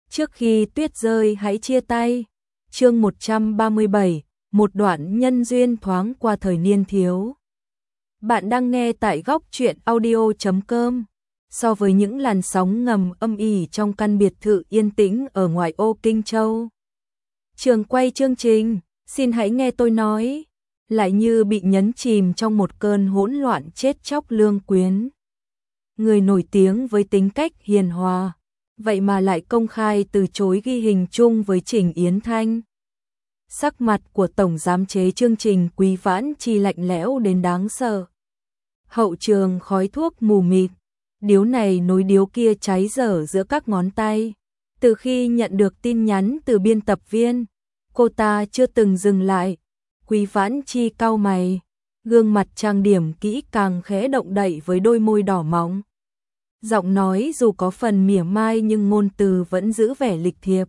Trước khi tuyết rơi hãy chia tay. Chương 137, một đoạn nhân duyên thoáng qua thời niên thiếu. Bạn đang nghe tại góc truyện audio.com. So với những làn sóng ngầm âm ỉ trong căn biệt thự yên tĩnh ở ngoại ô Kinh Châu, trường quay chương trình Xin hãy nghe tôi nói lại như bị nhấn chìm trong một cơn hỗn loạn chết chóc. Lương Quyến, người nổi tiếng với tính cách hiền hòa, vậy mà lại công khai từ chối ghi hình chung với Trình Yến Thanh. Sắc mặt của tổng giám chế chương trình Quý Vãn Chi lạnh lẽo đến đáng sợ. Hậu trường khói thuốc mù mịt, điếu này nối điếu kia cháy dở giữa các ngón tay. Từ khi nhận được tin nhắn từ biên tập viên, cô ta chưa từng dừng lại. Quý Vãn Chi cau mày, gương mặt trang điểm kỹ càng khẽ động đậy với đôi môi đỏ mọng. Giọng nói dù có phần mỉa mai nhưng ngôn từ vẫn giữ vẻ lịch thiệp.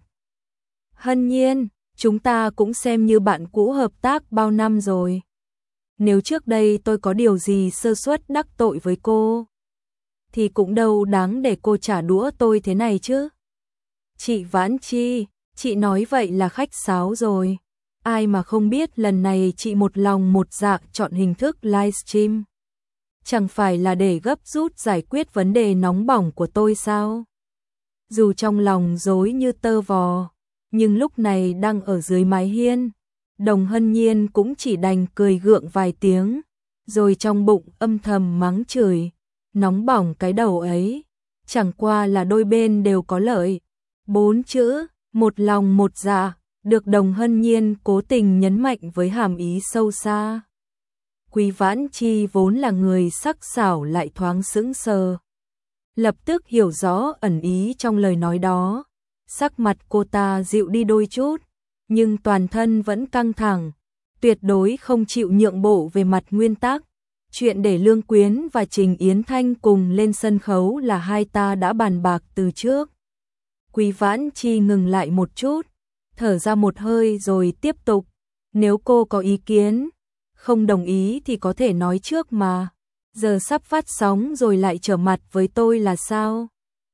Hân Nhiên, chúng ta cũng xem như bạn cũ hợp tác bao năm rồi. Nếu trước đây tôi có điều gì sơ suất đắc tội với cô, thì cũng đâu đáng để cô trả đũa tôi thế này chứ. Chị Vãn Chi, chị nói vậy là khách sáo rồi. Ai mà không biết lần này chị một lòng một dạ chọn hình thức livestream. Chẳng phải là để gấp rút giải quyết vấn đề nóng bỏng của tôi sao? Dù trong lòng rối như tơ vò, nhưng lúc này đang ở dưới mái hiên, Đồng Hân Nhiên cũng chỉ đành cười gượng vài tiếng, rồi trong bụng âm thầm mắng chửi. Nóng bỏng cái đầu ấy, chẳng qua là đôi bên đều có lợi. 4 chữ, một lòng một dạ, được Đồng Hân Nhiên cố tình nhấn mạnh với hàm ý sâu xa. Quý Vãn Chi vốn là người sắc sảo lại thoáng sững sờ, lập tức hiểu rõ ẩn ý trong lời nói đó. Sắc mặt cô ta dịu đi đôi chút, nhưng toàn thân vẫn căng thẳng, tuyệt đối không chịu nhượng bộ về mặt nguyên tắc. Chuyện để Lương Quyến và Trình Yến Thanh cùng lên sân khấu là hai ta đã bàn bạc từ trước. Quý Vãn Chi ngừng lại một chút, thở ra một hơi rồi tiếp tục. Nếu cô có ý kiến, không đồng ý thì có thể nói trước mà. Giờ sắp phát sóng rồi lại trở mặt với tôi là sao?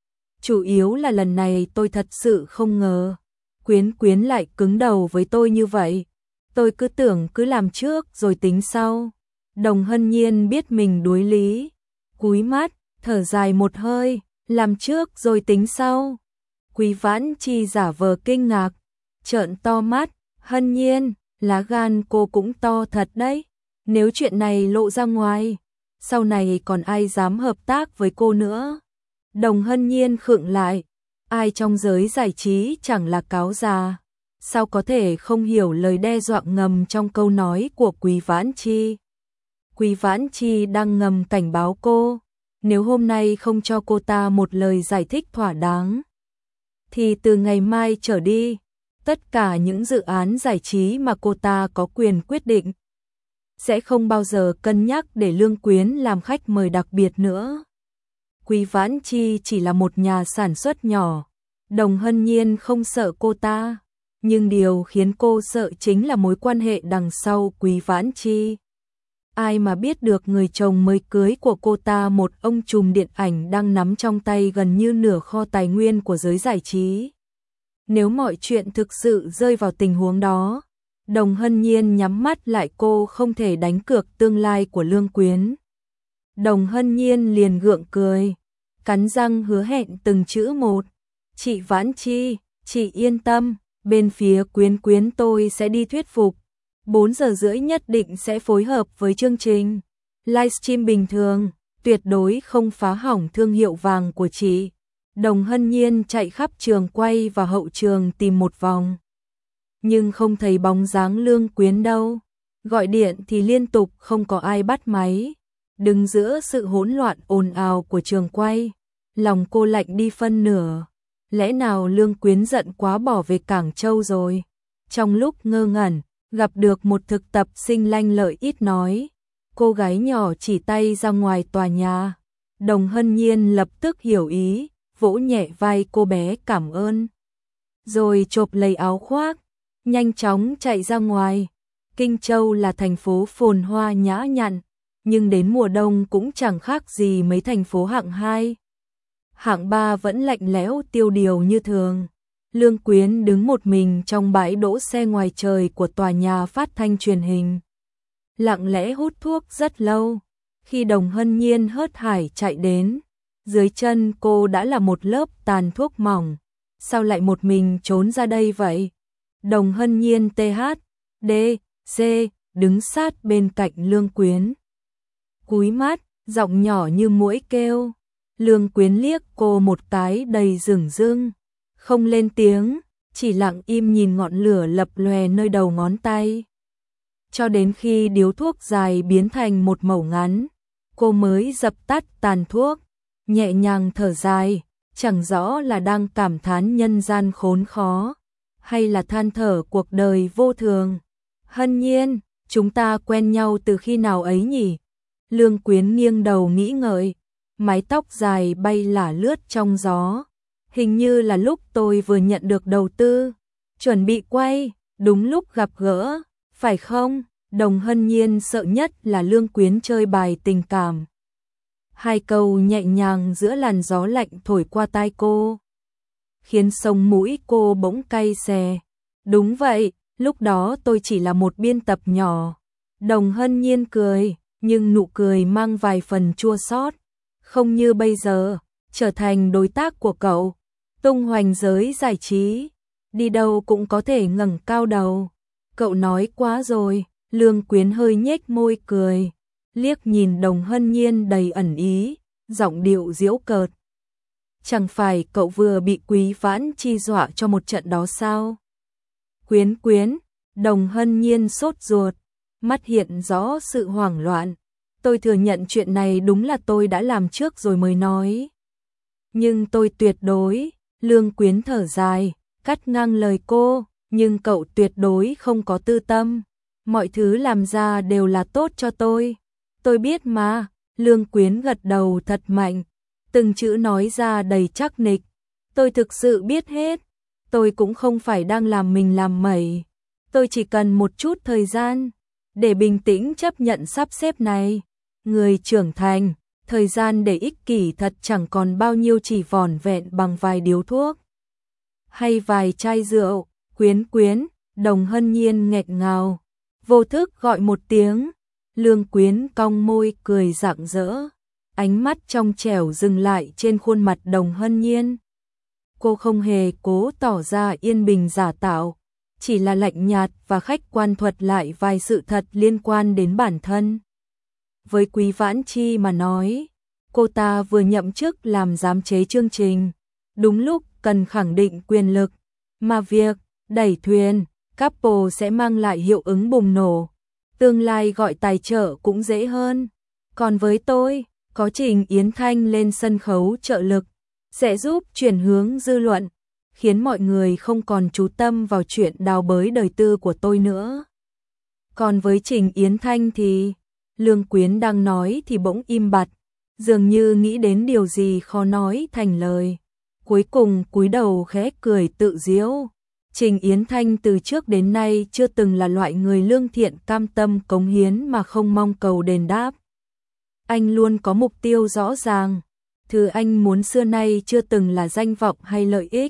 Chủ yếu là lần này tôi thật sự không ngờ Quyến lại cứng đầu với tôi như vậy. Tôi cứ tưởng cứ làm trước rồi tính sau. Đồng Hân Nhiên biết mình đuối lý, cúi mắt, thở dài một hơi, làm trước rồi tính sau. Quý Vãn Chi giả vờ kinh ngạc, trợn to mắt. Hân Nhiên, lá gan cô cũng to thật đấy. Nếu chuyện này lộ ra ngoài, sau này còn ai dám hợp tác với cô nữa? Đồng Hân Nhiên khựng lại, ai trong giới giải trí chẳng là cáo già, sao có thể không hiểu lời đe dọa ngầm trong câu nói của Quý Vãn Chi. Quý Vãn Chi đang ngầm cảnh báo cô, nếu hôm nay không cho cô ta một lời giải thích thỏa đáng, thì từ ngày mai trở đi, tất cả những dự án giải trí mà cô ta có quyền quyết định sẽ không bao giờ cân nhắc để Lương Quyến làm khách mời đặc biệt nữa. Quý Vãn Chi chỉ là một nhà sản xuất nhỏ, Đồng Hân Nhiên không sợ cô ta, nhưng điều khiến cô sợ chính là mối quan hệ đằng sau Quý Vãn Chi. Ai mà biết được người chồng mới cưới của cô ta một ông trùm điện ảnh đang nắm trong tay gần như nửa kho tài nguyên của giới giải trí. Nếu mọi chuyện thực sự rơi vào tình huống đó, Đồng Hân Nhiên nhắm mắt lại cô không thể đánh cược tương lai của Lương Quyến. Đồng Hân Nhiên liền gượng cười, cắn răng hứa hẹn từng chữ một. Chị Vãn Chi, chị yên tâm, bên phía Quyến tôi sẽ đi thuyết phục. 4 giờ rưỡi nhất định sẽ phối hợp với chương trình livestream bình thường, tuyệt đối không phá hỏng thương hiệu vàng của chị. Đồng Hân Nhiên chạy khắp trường quay và hậu trường tìm một vòng, nhưng không thấy bóng dáng Lương Quyến đâu. Gọi điện thì liên tục không có ai bắt máy. Đứng giữa sự hỗn loạn ồn ào của trường quay, lòng cô lạnh đi phân nửa. Lẽ nào Lương Quyến giận quá bỏ về Cảng Châu rồi? Trong lúc ngơ ngẩn, gặp được một thực tập sinh lanh lợi ít nói, cô gái nhỏ chỉ tay ra ngoài tòa nhà. Đồng Hân Nhiên lập tức hiểu ý, vỗ nhẹ vai cô bé cảm ơn, rồi chộp lấy áo khoác, nhanh chóng chạy ra ngoài. Kinh Châu là thành phố phồn hoa nhã nhặn, nhưng đến mùa đông cũng chẳng khác gì mấy thành phố hạng 2. Hạng 3 vẫn lạnh lẽo tiêu điều như thường. Lương Quyến đứng một mình trong bãi đỗ xe ngoài trời của tòa nhà phát thanh truyền hình. Lặng lẽ hút thuốc rất lâu. Khi Đồng Hân Nhiên hớt hải chạy đến, dưới chân cô đã là một lớp tàn thuốc mỏng. Sao lại một mình trốn ra đây vậy? Đồng Hân Nhiên THD đứng sát bên cạnh Lương Quyến. Cúi mắt, giọng nhỏ như muỗi kêu. Lương Quyến liếc cô một cái đầy dửng dưng, không lên tiếng, chỉ lặng im nhìn ngọn lửa lập lòe nơi đầu ngón tay. Cho đến khi điếu thuốc dài biến thành một mẩu ngắn, cô mới dập tắt tàn thuốc, nhẹ nhàng thở dài, chẳng rõ là đang cảm thán nhân gian khốn khó, hay là than thở cuộc đời vô thường. Hân Nhiên, chúng ta quen nhau từ khi nào ấy nhỉ? Lương Quyến nghiêng đầu nghĩ ngợi, mái tóc dài bay lả lướt trong gió. Hình như là lúc tôi vừa nhận được đầu tư, chuẩn bị quay, đúng lúc gặp gỡ, phải không? Đồng Hân Nhiên sợ nhất là Lương Quyến chơi bài tình cảm. Hai câu nhẹ nhàng giữa làn gió lạnh thổi qua tai cô, khiến sống mũi cô bỗng cay xè. Đúng vậy, lúc đó tôi chỉ là một biên tập nhỏ. Đồng Hân Nhiên cười, nhưng nụ cười mang vài phần chua xót. Không như bây giờ, trở thành đối tác của cậu, tung hoành giới giải trí, đi đâu cũng có thể ngẩng cao đầu. Cậu nói quá rồi. Lương Quyến hơi nhếch môi cười, liếc nhìn Đồng Hân Nhiên đầy ẩn ý, giọng điệu giễu cợt. Chẳng phải cậu vừa bị Quý Vãn Chi dọa cho một trận đó sao? Quyến, Đồng Hân Nhiên sốt ruột, mắt hiện rõ sự hoảng loạn. Tôi thừa nhận chuyện này đúng là tôi đã làm trước rồi mới nói. Nhưng tôi tuyệt đối, Lương Quyến thở dài, cắt ngang lời cô, nhưng cậu tuyệt đối không có tư tâm. Mọi thứ làm ra đều là tốt cho tôi. Tôi biết mà. Lương Quyến gật đầu thật mạnh, từng chữ nói ra đầy chắc nịch. Tôi thực sự biết hết. Tôi cũng không phải đang làm mình làm mẩy. Tôi chỉ cần một chút thời gian để bình tĩnh chấp nhận sắp xếp này. Người trưởng thành, thời gian để ích kỷ thật chẳng còn bao nhiêu, chỉ vỏn vẹn bằng vài điếu thuốc hay vài chai rượu. Quyến, Đồng Hân Nhiên nghẹt ngào, vô thức gọi một tiếng. Lương Quyến cong môi cười rạng rỡ, ánh mắt trong trẻo dừng lại trên khuôn mặt Đồng Hân Nhiên. Cô không hề cố tỏ ra yên bình giả tạo, chỉ là lạnh nhạt và khách quan thuật lại vài sự thật liên quan đến bản thân. Với Quý Vãn Chi mà nói, cô ta vừa nhậm chức làm giám chế chương trình, đúng lúc cần khẳng định quyền lực, mà việc đẩy thuyền couple sẽ mang lại hiệu ứng bùng nổ. Tương lai gọi tài trợ cũng dễ hơn. Còn với tôi, có Trình Yến Thanh lên sân khấu trợ lực, sẽ giúp chuyển hướng dư luận, khiến mọi người không còn chú tâm vào chuyện đào bới đời tư của tôi nữa. Còn với Trình Yến Thanh thì, Lương Quyến đang nói thì bỗng im bặt, dường như nghĩ đến điều gì khó nói thành lời. Cuối cùng cúi đầu khẽ cười tự giễu. Trình Yến Thanh từ trước đến nay chưa từng là loại người lương thiện cam tâm cống hiến mà không mong cầu đền đáp. Anh luôn có mục tiêu rõ ràng. Thứ anh muốn xưa nay chưa từng là danh vọng hay lợi ích,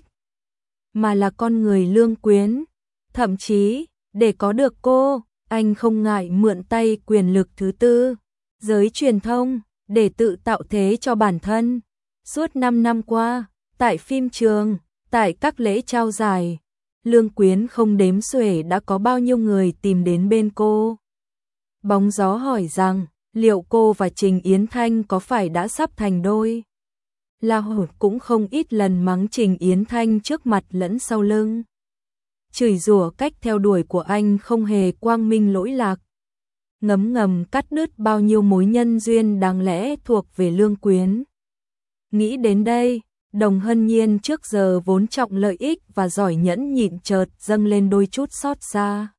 mà là con người Lương Quyến. Thậm chí, để có được cô, anh không ngại mượn tay quyền lực thứ tư, giới truyền thông, để tự tạo thế cho bản thân. Suốt 5 năm qua, tại phim trường, tại các lễ trao giải, Lương Quyến không đếm xuể đã có bao nhiêu người tìm đến bên cô. Bóng gió hỏi rằng, liệu cô và Trình Yến Thanh có phải đã sắp thành đôi? La Hột cũng không ít lần mắng Trình Yến Thanh trước mặt lẫn sau lưng, chửi rủa cách theo đuổi của anh không hề quang minh lỗi lạc, ngấm ngầm cắt đứt bao nhiêu mối nhân duyên đáng lẽ thuộc về Lương Quyến. Nghĩ đến đây, Đồng Hân Nhiên trước giờ vốn trọng lợi ích và giỏi nhẫn nhịn chợt dâng lên đôi chút xót xa.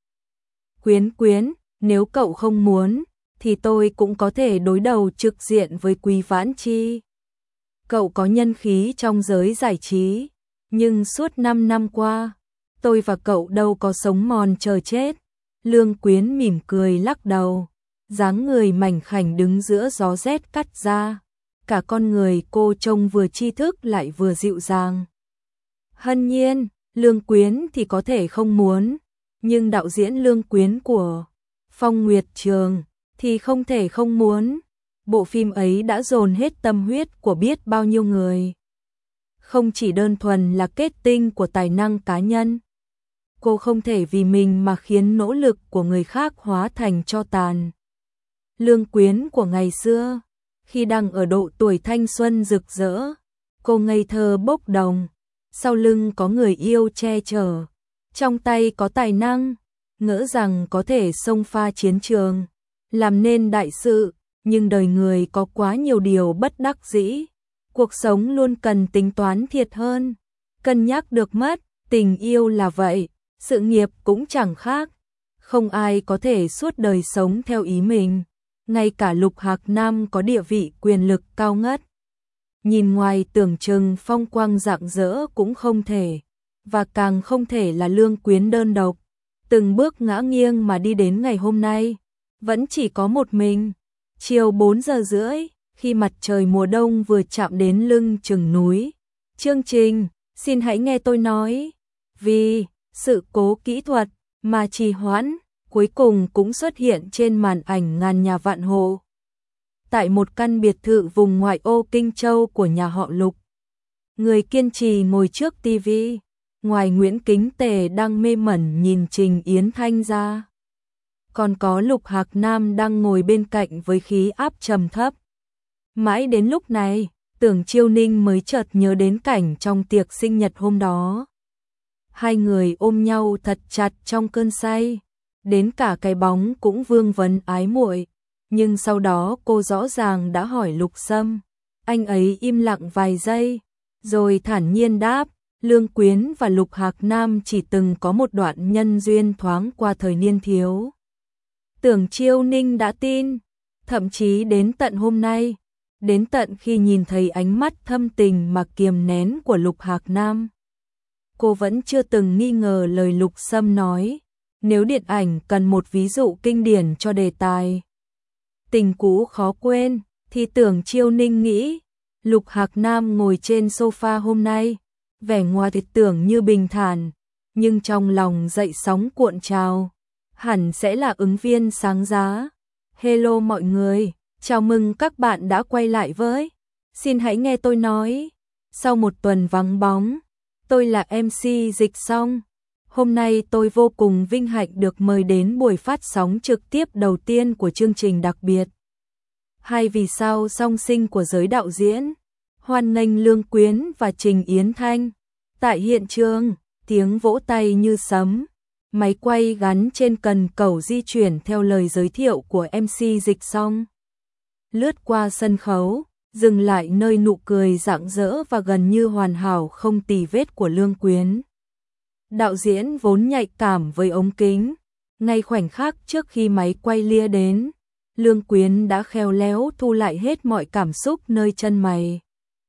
Quyến, nếu cậu không muốn, thì tôi cũng có thể đối đầu trực diện với Quý Vãn Chi. Cậu có nhân khí trong giới giải trí, nhưng suốt 5 năm qua, tôi và cậu đâu có sống mòn chờ chết. Lương Quyến mỉm cười lắc đầu, dáng người mảnh khảnh đứng giữa gió rét cắt ra. Cả con người cô trông vừa tri thức lại vừa dịu dàng. Hân Nhiên, Lương Quyến thì có thể không muốn, nhưng đạo diễn Lương Quyến của Phong Nguyệt Trường thì không thể không muốn. Bộ phim ấy đã dồn hết tâm huyết của biết bao nhiêu người. Không chỉ đơn thuần là kết tinh của tài năng cá nhân. Cô không thể vì mình mà khiến nỗ lực của người khác hóa thành tro tàn. Lương Quyến của ngày xưa, khi đang ở độ tuổi thanh xuân rực rỡ, cô ngây thơ bốc đồng, sau lưng có người yêu che chở, trong tay có tài năng, ngỡ rằng có thể xông pha chiến trường, làm nên đại sự, nhưng đời người có quá nhiều điều bất đắc dĩ. Cuộc sống luôn cần tính toán thiệt hơn, cân nhắc được mất, tình yêu là vậy, sự nghiệp cũng chẳng khác. Không ai có thể suốt đời sống theo ý mình, ngay cả Lục Hạc Nam có địa vị quyền lực cao ngất. Nhìn ngoài tưởng chừng phong quang rạng rỡ cũng không thể, và càng không thể là Lương Quyến đơn độc, từng bước ngã nghiêng mà đi đến ngày hôm nay, vẫn chỉ có một mình. Chiều 4 giờ rưỡi, khi mặt trời mùa đông vừa chạm đến lưng chừng núi, chương trình, xin hãy nghe tôi nói, vì sự cố kỹ thuật mà trì hoãn, cuối cùng cũng xuất hiện trên màn ảnh ngàn nhà vạn hộ. Tại một căn biệt thự vùng ngoại ô Kinh Châu của nhà họ Lục, người kiên trì ngồi trước tivi, ngoài Nguyễn Kính Tề đang mê mẩn nhìn Trình Yến Thanh ra, còn có Lục Hạc Nam đang ngồi bên cạnh với khí áp trầm thấp. Mãi đến lúc này, Tưởng Chiêu Ninh mới chợt nhớ đến cảnh trong tiệc sinh nhật hôm đó. Hai người ôm nhau thật chặt trong cơn say, đến cả cái bóng cũng vương vấn ái muội. Nhưng sau đó cô rõ ràng đã hỏi Lục Sâm, anh ấy im lặng vài giây, rồi thản nhiên đáp, Lương Quyến và Lục Hạc Nam chỉ từng có một đoạn nhân duyên thoáng qua thời niên thiếu. Tưởng Chiêu Ninh đã tin, thậm chí đến tận hôm nay, đến tận khi nhìn thấy ánh mắt thâm tình mà kiềm nén của Lục Hạc Nam, cô vẫn chưa từng nghi ngờ lời Lục Sâm nói. Nếu điện ảnh cần một ví dụ kinh điển cho đề tài tình cũ khó quên, thì Tưởng Chiêu Ninh nghĩ Lục Hạc Nam ngồi trên sofa hôm nay, vẻ ngoài thì tưởng như bình thản, nhưng trong lòng dậy sóng cuộn trào, hẳn sẽ là ứng viên sáng giá. Hello mọi người, chào mừng các bạn đã quay lại với Xin hãy nghe tôi nói. Sau một tuần vắng bóng, tôi là MC Dịch Song. Hôm nay tôi vô cùng vinh hạnh được mời đến buổi phát sóng trực tiếp đầu tiên của chương trình đặc biệt Hai vì sao song sinh của giới đạo diễn. Hoan nghênh Lương Quyến và Trình Yến Thanh. Tại hiện trường, tiếng vỗ tay như sấm, máy quay gắn trên cần cẩu di chuyển theo lời giới thiệu của MC Dịch Song. Lướt qua sân khấu, dừng lại nơi nụ cười rạng rỡ và gần như hoàn hảo không tì vết của Lương Quyến. Đạo diễn vốn nhạy cảm với ống kính, ngay khoảnh khắc trước khi máy quay lia đến, Lương Quyến đã khéo léo thu lại hết mọi cảm xúc nơi chân mày.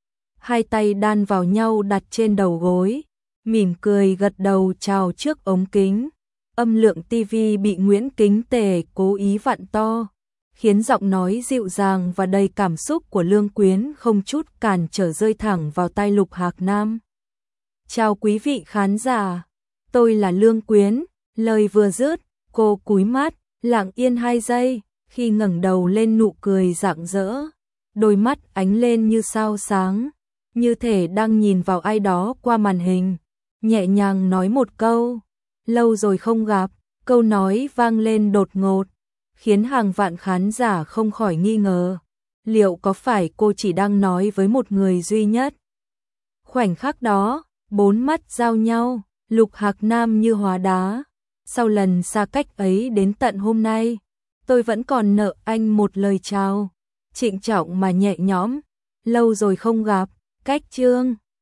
Hai tay đan vào nhau đặt trên đầu gối, mỉm cười gật đầu chào trước ống kính. Âm lượng tivi bị Nguyễn Kính Tề cố ý vặn to, khiến giọng nói dịu dàng và đầy cảm xúc của Lương Quyến không chút cản trở rơi thẳng vào tai Lục Hạc Nam. Chào quý vị khán giả, tôi là Lương Quyến. Lời vừa dứt, cô cúi mắt, lặng yên 2 giây, khi ngẩng đầu lên nụ cười rạng rỡ, đôi mắt ánh lên như sao sáng, như thể đang nhìn vào ai đó qua màn hình, nhẹ nhàng nói một câu, lâu rồi không gặp. Câu nói vang lên đột ngột, khiến hàng vạn khán giả không khỏi nghi ngờ, liệu có phải cô chỉ đang nói với một người duy nhất. Khoảnh khắc đó, 4 mắt giao nhau, Lục Hạc Nam như hóa đá. Sau lần xa cách ấy đến tận hôm nay, tôi vẫn còn nợ anh một lời chào, trịnh trọng mà nhẹ nhõm. Lâu rồi không gặp, cách chương.